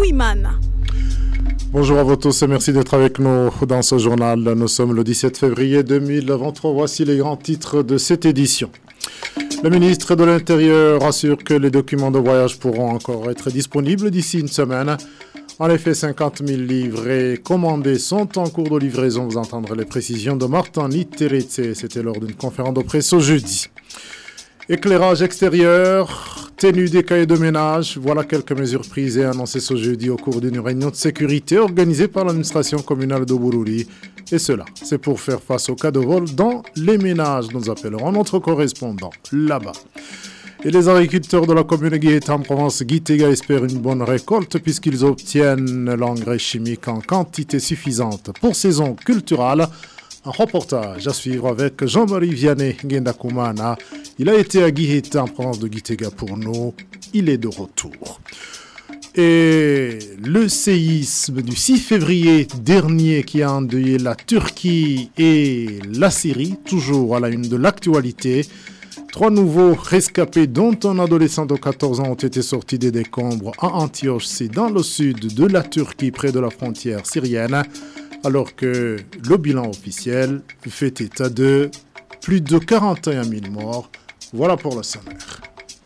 Douimana. Bonjour à vous tous et merci d'être avec nous dans ce journal. Nous sommes le 17 février 2023. Voici les grands titres de cette édition. Le ministre de l'Intérieur assure que les documents de voyage pourront encore être disponibles d'ici une semaine. En effet, 50 000 livrets commandés sont en cours de livraison. Vous entendrez les précisions de Martin Niteretse. C'était lors d'une conférence de presse ce jeudi. Éclairage extérieur, tenue des cahiers de ménage, voilà quelques mesures prises et annoncées ce jeudi au cours d'une réunion de sécurité organisée par l'administration communale de Bururi. Et cela, c'est pour faire face aux cas de vol dans les ménages. Nous appellerons notre correspondant là-bas. Et les agriculteurs de la commune Guihéta en province Gitega espèrent une bonne récolte puisqu'ils obtiennent l'engrais chimique en quantité suffisante pour saison culturelle. Un reportage à suivre avec Jean-Marie Vianney Ngendakumana. Il a été à Guihéta en province de Gitega pour nous. Il est de retour. Et le séisme du 6 février dernier qui a endeuillé la Turquie et la Syrie, toujours à la une de l'actualité. 3 nouveaux rescapés, dont un adolescent de 14 ans, ont été sortis des décombres à Antioche, c'est dans le sud de la Turquie, près de la frontière syrienne, alors que le bilan officiel fait état de plus de 41 000 morts. Voilà pour le sommaire.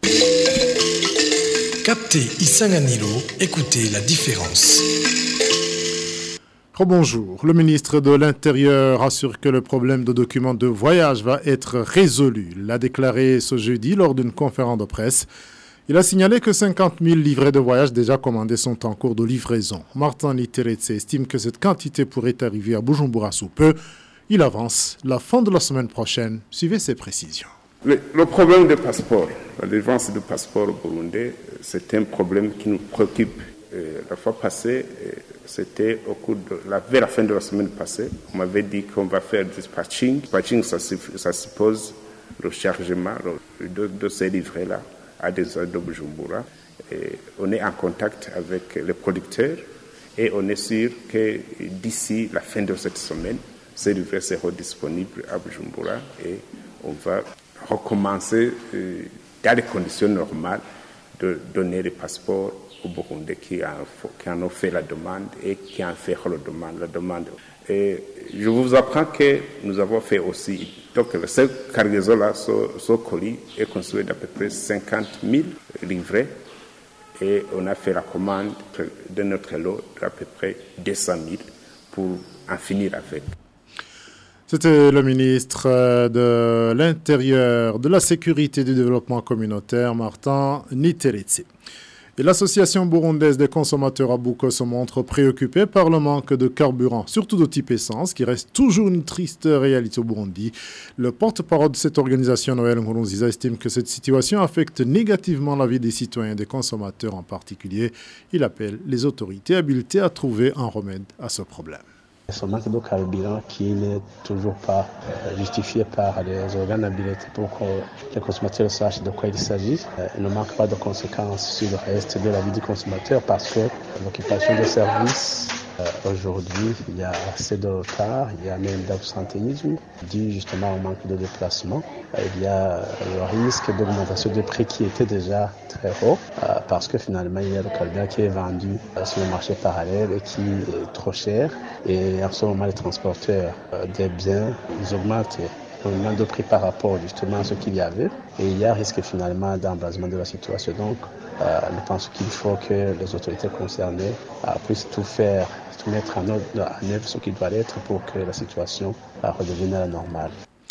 Captez Isanganilo, écoutez la différence. Bonjour. Le ministre de l'Intérieur assure que le problème de documents de voyage va être résolu. Il l'a déclaré ce jeudi lors d'une conférence de presse. Il a signalé que 50 000 livrets de voyage déjà commandés sont en cours de livraison. Martin Niteretse estime que cette quantité pourrait arriver à Bujumbura sous peu. Il avance la fin de la semaine prochaine. Suivez ses précisions. Le problème des passeports, la délivrance de passeports au Burundi, c'est un problème qui nous préoccupe. La fois passée, c'était vers la fin de la semaine passée, on m'avait dit qu'on va faire du dispatching. Dispatching, ça suppose le chargement de ces livrets-là à des heures de Bujumbura. Et on est en contact avec les producteurs et on est sûr que d'ici la fin de cette semaine, ces livrets seront disponibles à Bujumbura et on va recommencer dans les conditions normales de donner les passeports aux Burundais qui en ont fait la demande et qui en fait la demande. Et je vous apprends que nous avons fait aussi, donc cette cargaison-là, ce colis est construit d'à peu près 50 000 livrets et on a fait la commande de notre lot d'à peu près 200 000 pour en finir avec. C'était le ministre de l'Intérieur, de la Sécurité et du Développement communautaire, Martin Niteretse. Et l'association burundaise des consommateurs Abuko se montre préoccupée par le manque de carburant, surtout de type essence, qui reste toujours une triste réalité au Burundi. Le porte-parole de cette organisation, Noël Nkurunziza, estime que cette situation affecte négativement la vie des citoyens et des consommateurs en particulier. Il appelle les autorités habilitées à trouver un remède à ce problème. Ce manque de carburant qui n'est toujours pas justifié par les organes habilités pour que les consommateurs sachent de quoi il s'agit. Il ne manque pas de conséquences sur le reste de la vie du consommateur parce que l'occupation des services, aujourd'hui, il y a assez de retard, il y a même d'absentéisme dû justement au manque de déplacement. Il y a le risque d'augmentation des prix qui était déjà très haut parce que finalement il y a le carburant qui est vendu sur le marché parallèle et qui est trop cher. Et en ce moment, les transporteurs des biens, ils augmentent énormément de prix par rapport justement à ce qu'il y avait. Et il y a risque finalement d'embrasement de la situation. Donc, je pense qu'il faut que les autorités concernées puissent tout faire, tout mettre en œuvre ce qui doit être pour que la situation redevienne à la normale.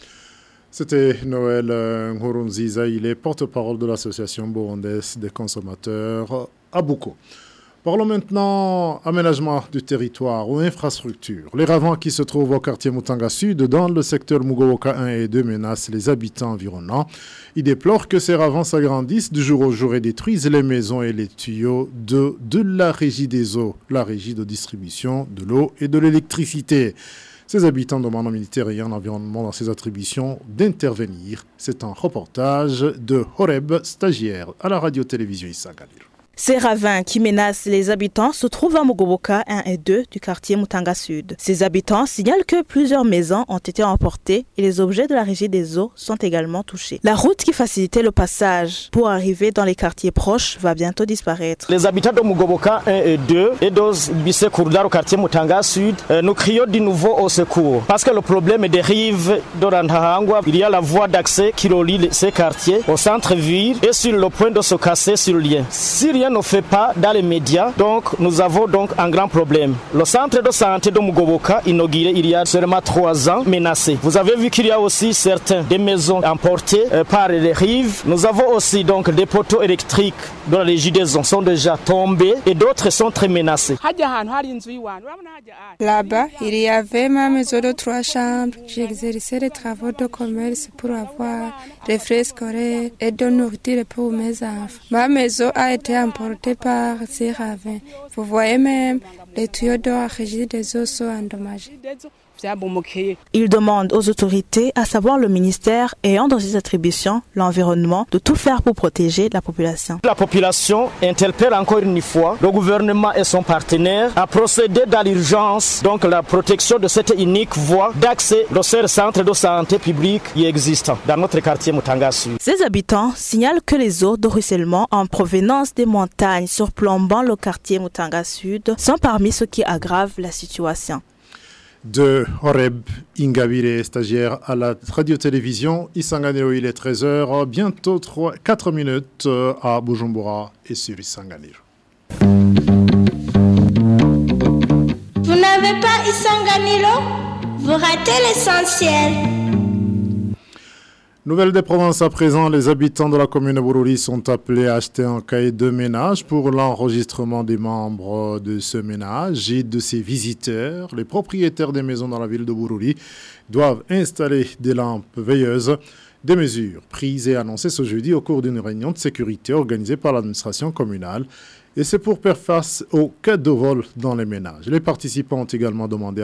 C'était Noël Nkurunziza, il est porte-parole de l'association burundaise des consommateurs Abuko. Parlons maintenant aménagement du territoire ou infrastructure. Les ravins qui se trouvent au quartier Mutanga Sud, dans le secteur Mugowoka 1 et 2, menacent les habitants environnants. Ils déplorent que ces ravins s'agrandissent du jour au jour et détruisent les maisons et les tuyaux de la régie des eaux, la régie de distribution de l'eau et de l'électricité. Ces habitants demandent au ministère ayant l'environnement dans ses attributions d'intervenir. C'est un reportage de Horeb, stagiaire à la radio-télévision Isanganilo. Ces ravins qui menacent les habitants se trouvent à Mogoboka 1 et 2 du quartier Mutanga Sud. Ces habitants signalent que plusieurs maisons ont été emportées et les objets de la régie des eaux sont également touchés. La route qui facilitait le passage pour arriver dans les quartiers proches va bientôt disparaître. Les habitants de Mogoboka 1 et 2 et d'Obise Kourdar au quartier Mutanga Sud, nous crions de nouveau au secours parce que le problème des rives d'Orantahangwa, il y a la voie d'accès qui relie ces quartiers au centre-ville et sur le point de se casser sur le lien. Si rien ne fait pas dans les médias, donc nous avons donc un grand problème. Le centre de santé de Mogoboka, inauguré il y a seulement 3 ans, menacé. Vous avez vu qu'il y a aussi des maisons emportées par les rives. Nous avons aussi donc des poteaux électriques dont les gidaisons sont déjà tombés et d'autres sont très menacés. Là-bas, il y avait ma maison de 3 chambres. J'exerçais les travaux de commerce pour avoir des frais scolaires et de nourriture pour mes enfants. Ma maison a été emportée par ces ravins. Vous voyez même, les tuyaux de la régie des eaux sont endommagés. Il demande aux autorités, à savoir le ministère ayant dans ses attributions l'environnement, de tout faire pour protéger la population. La population interpelle encore une fois le gouvernement et son partenaire à procéder dans l'urgence, donc la protection de cette unique voie d'accès au seul centre de santé public qui existe dans notre quartier Mutanga Sud. Ces habitants signalent que les eaux de ruissellement en provenance des montagnes surplombant le quartier Mutanga Sud sont parmi ceux qui aggravent la situation. De Horeb Ingabire, stagiaire à la radio-télévision Isanganiro, il est 13h, bientôt 4 minutes à Bujumbura et sur Isanganiro. Vous n'avez pas Isanganiro? Vous ratez l'essentiel. Nouvelle des provinces à présent, les habitants de la commune de Bururi sont appelés à acheter un cahier de ménage pour l'enregistrement des membres de ce ménage et de ses visiteurs. Les propriétaires des maisons dans la ville de Bururi doivent installer des lampes veilleuses. Des mesures prises et annoncées ce jeudi au cours d'une réunion de sécurité organisée par l'administration communale. Et c'est pour faire face aux cas de vol dans les ménages. Les participants ont également demandé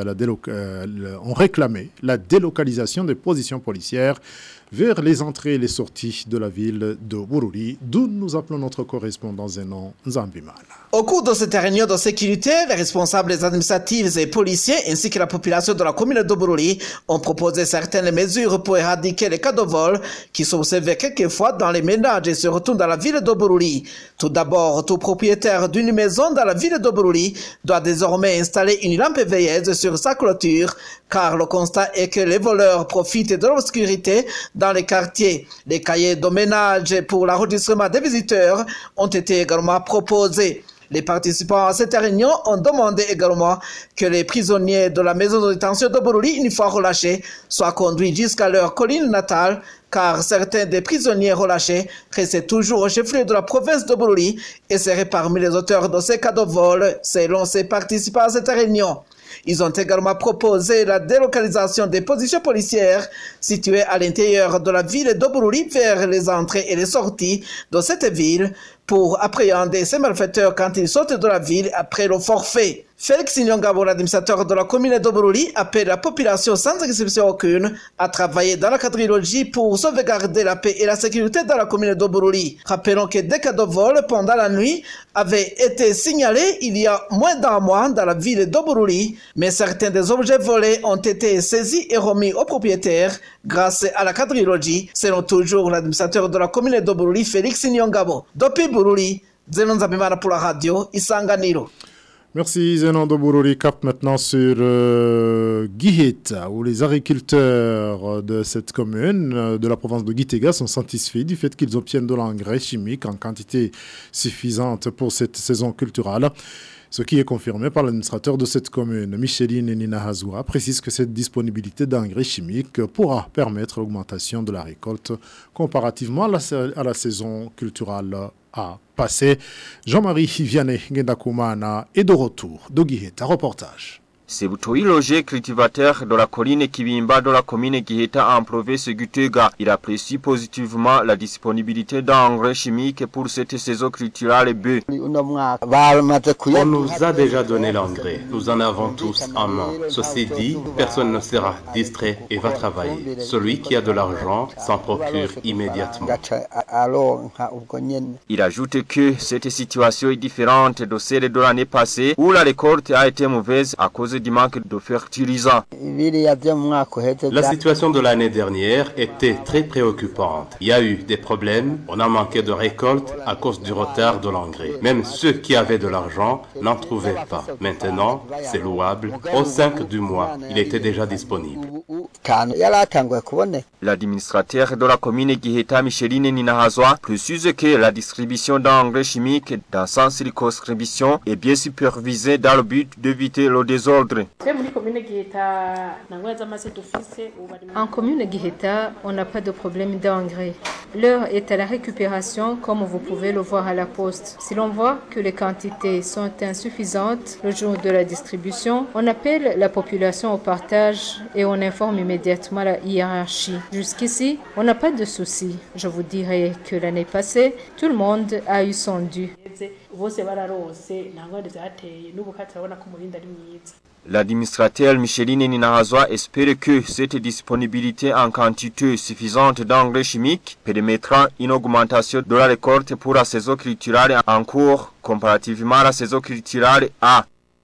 ont réclamé la délocalisation des positions policières vers les entrées et les sorties de la ville de Bururi, d'où nous appelons notre correspondant Zenon Zambimana. Au cours de cette réunion de sécurité, les responsables administratifs et policiers ainsi que la population de la commune de Bururi ont proposé certaines mesures pour éradiquer les cas de vol qui s'observent quelquefois dans les ménages et surtout dans la ville de Bururi. Tout d'abord, tout propriétaire d'une maison dans la ville de Bururi doit désormais installer une lampe veilleuse sur sa clôture car le constat est que les voleurs profitent de l'obscurité dans les quartiers. Les cahiers de ménage pour l'enregistrement des visiteurs ont été également proposés. Les participants à cette réunion ont demandé également que les prisonniers de la maison de détention de Bururi, une fois relâchés, soient conduits jusqu'à leur colline natale, car certains des prisonniers relâchés restaient toujours au chef-lieu de la province de Bururi et seraient parmi les auteurs de ces cas de vol, selon ces participants à cette réunion. Ils ont également proposé la délocalisation des positions policières situées à l'intérieur de la ville de Bururi vers les entrées et les sorties de cette ville pour appréhender ces malfaiteurs quand ils sortent de la ville après le forfait. Félix Nyongabo, l'administrateur de la commune de Bururi, appelle la population sans exception aucune à travailler dans la quadrilogie pour sauvegarder la paix et la sécurité dans la commune de Bururi. Rappelons que des cas de vol pendant la nuit avaient été signalés il y a moins d'un mois dans la ville de Bururi, mais certains des objets volés ont été saisis et remis aux propriétaires grâce à la quadrilogie, selon toujours l'administrateur de la commune de Bururi, Félix Nyongabo. Depuis Bururi, Zenon Zabimana pour la radio Isanganiro. Merci Zenon de Bururi. Cap maintenant sur Giheta, où les agriculteurs de cette commune de la province de Gitega sont satisfaits du fait qu'ils obtiennent de l'engrais chimique en quantité suffisante pour cette saison culturelle. Ce qui est confirmé par l'administrateur de cette commune, Micheline Nina Hazoua, précise que cette disponibilité d'engrais chimiques pourra permettre l'augmentation de la récolte comparativement à la saison culturelle à passer. Jean-Marie Vianney Gendakoumana est de retour de Giheta. Reportage. Sebutoi logé cultivateur de la colline Kibimba de la commune Giheta en province Gutega. Il apprécie positivement la disponibilité d'engrais chimiques pour cette saison culturelle B. On nous a déjà donné l'engrais. Nous en avons tous en main. Ceci dit, personne ne sera distrait et va travailler. Celui qui a de l'argent s'en procure immédiatement. Il ajoute que cette situation est différente de celle de l'année passée où la récolte a été mauvaise à cause du manque de fertilisants. La situation de l'année dernière était très préoccupante. Il y a eu des problèmes, on a manqué de récolte à cause du retard de l'engrais. Même ceux qui avaient de l'argent n'en trouvaient pas. Maintenant, c'est louable. Au 5 du mois, il était déjà disponible. L'administrateur de la commune Giheta, Micheline Ninahazwa, précise que la distribution d'engrais chimiques dans sa circonscription est bien supervisée dans le but d'éviter le désordre. En commune Giheta, on n'a pas de problème d'engrais. L'heure est à la récupération, comme vous pouvez le voir à la poste. Si l'on voit que les quantités sont insuffisantes le jour de la distribution, on appelle la population au partage et on informe immédiatement la hiérarchie. Jusqu'ici, on n'a pas de soucis. Je vous dirais que l'année passée, tout le monde a eu son dû. L'administrateur Micheline Ninahazwa espère que cette disponibilité en quantité suffisante d'engrais chimiques permettra une augmentation de la récolte pour la saison culturelle en cours comparativement à la saison culturelle A.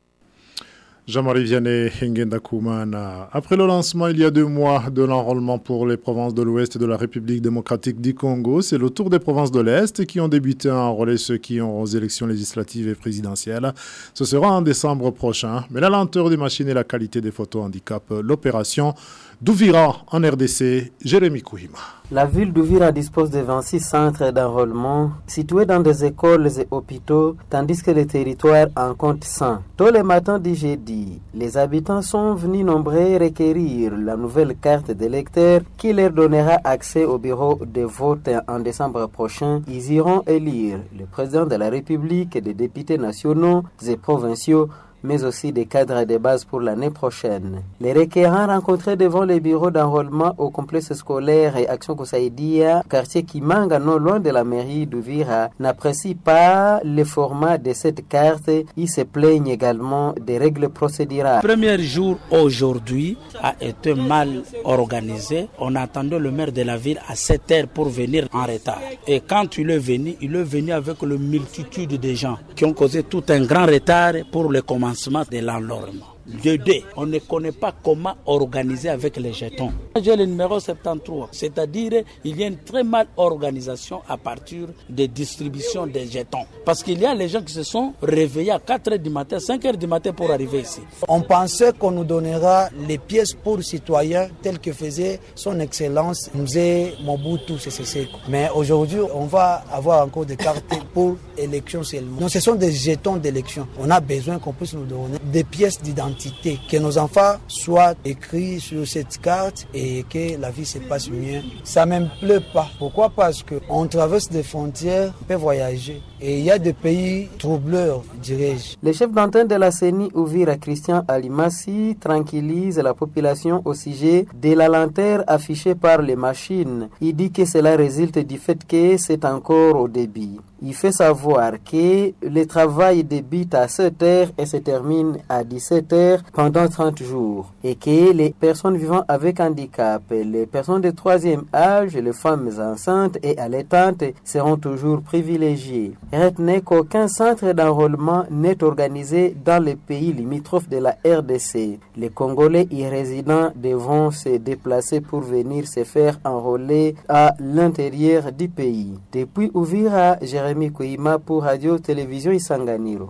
Jean-Marie Vianney Ngenda Koumana. Après le lancement il y a 2 mois de l'enrôlement pour les provinces de l'Ouest et de la République démocratique du Congo, c'est le tour des provinces de l'Est qui ont débuté à enrôler ceux qui ont aux élections législatives et présidentielles. Ce sera en décembre prochain. Mais la lenteur des machines et la qualité des photos handicapent l'opération. D'Ouvira en RDC, Jérémy Kouhima. La ville d'Ouvira dispose de 26 centres d'enrôlement situés dans des écoles et hôpitaux, tandis que le territoire en compte 100. Tôt le matin du jeudi, les habitants sont venus nombreux requérir la nouvelle carte d'électeur qui leur donnera accès au bureau de vote en décembre prochain. Ils iront élire le président de la République, des députés nationaux et provinciaux, mais aussi des cadres de base pour l'année prochaine. Les requérants rencontrés devant les bureaux d'enrôlement au complexe scolaire et Action Kosaïdia, quartier Kimanga, non loin de la mairie d'Ouvira, n'apprécient pas le format de cette carte. Ils se plaignent également des règles procédurales. Le premier jour aujourd'hui a été mal organisé. On attendait le maire de la ville à 7 heures pour venir en retard. Et quand il est venu avec une multitude de gens qui ont causé tout un grand retard pour le commencement de l'enrôlement. De deux, on ne connaît pas comment organiser avec les jetons. J'ai le numéro 73, c'est-à-dire il y a une très mal organisation à partir des distributions des jetons. Parce qu'il y a les gens qui se sont réveillés à 4 h du matin, 5 h du matin pour arriver ici. On pensait qu'on nous donnera les pièces pour citoyens telles que faisait son excellence Mzee Mobutu Sese Seko. Mais aujourd'hui, on va avoir encore des cartes pour élection seulement. Donc ce sont des jetons d'élection. On a besoin qu'on puisse nous donner des pièces d'identité, que nos enfants soient écrits sur cette carte et que la vie se passe mieux. Ça ne me plaît pas. Pourquoi? Parce qu'on traverse des frontières, on peut voyager. Et il y a des pays troubleurs, dirais-je. Le chef d'antenne de la CENI Ouvira, Christian Alimassi, tranquillise la population au sujet de la lenteur affichée par les machines. Il dit que cela résulte du fait que c'est encore au début. Il fait savoir que le travail débute à 7 h et se termine à 17 h pendant 30 jours. Et que les personnes vivant avec handicap, les personnes de 3e âge, les femmes enceintes et allaitantes seront toujours privilégiées. Retenez qu'aucun centre d'enrôlement n'est organisé dans les pays limitrophes de la RDC. Les Congolais y résidents devront se déplacer pour venir se faire enrôler à l'intérieur du pays. Depuis Ouvira, Jérémy Kouima pour Radio-Télévision Isanganiro.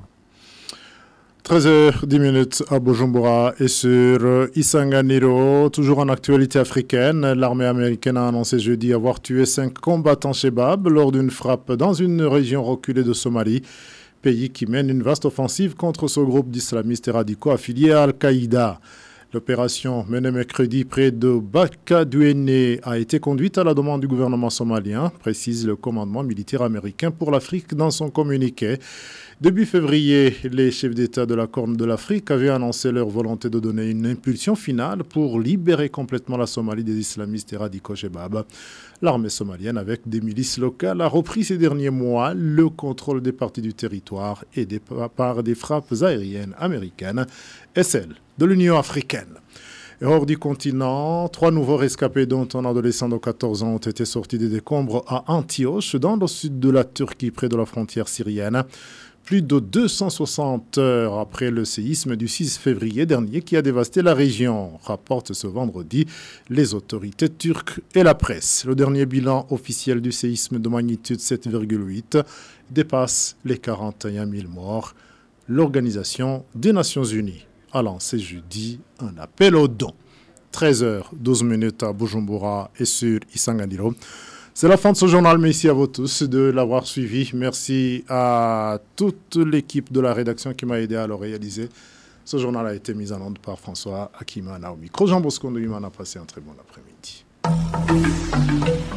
13h10 à Bujumbura et sur Isanganiro, toujours en actualité africaine. L'armée américaine a annoncé jeudi avoir tué 5 combattants Chebab lors d'une frappe dans une région reculée de Somalie, pays qui mène une vaste offensive contre ce groupe d'islamistes radicaux affiliés à Al-Qaïda. L'opération menée mercredi près de Bakadouéné a été conduite à la demande du gouvernement somalien, précise le commandement militaire américain pour l'Afrique dans son communiqué. Début février, les chefs d'État de la Corne de l'Afrique avaient annoncé leur volonté de donner une impulsion finale pour libérer complètement la Somalie des islamistes et radicaux Shebab. L'armée somalienne, avec des milices locales, a repris ces derniers mois le contrôle des parties du territoire et par des frappes aériennes américaines et celles de l'Union africaine. Et hors du continent, 3 nouveaux rescapés dont un adolescent de 14 ans ont été sortis des décombres à Antioche, dans le sud de la Turquie, près de la frontière syrienne. Plus de 260 heures après le séisme du 6 février dernier qui a dévasté la région, rapportent ce vendredi les autorités turques et la presse. Le dernier bilan officiel du séisme de magnitude 7,8 dépasse les 41 000 morts. L'Organisation des Nations Unies a lancé jeudi un appel aux dons. 13h12 à Bujumbura et sur Isanganiro. C'est la fin de ce journal, merci à vous tous de l'avoir suivi. Merci à toute l'équipe de la rédaction qui m'a aidé à le réaliser. Ce journal a été mis en onde par François Akimana au micro. Jean Bosco Ndouimana a passé un très bon après-midi.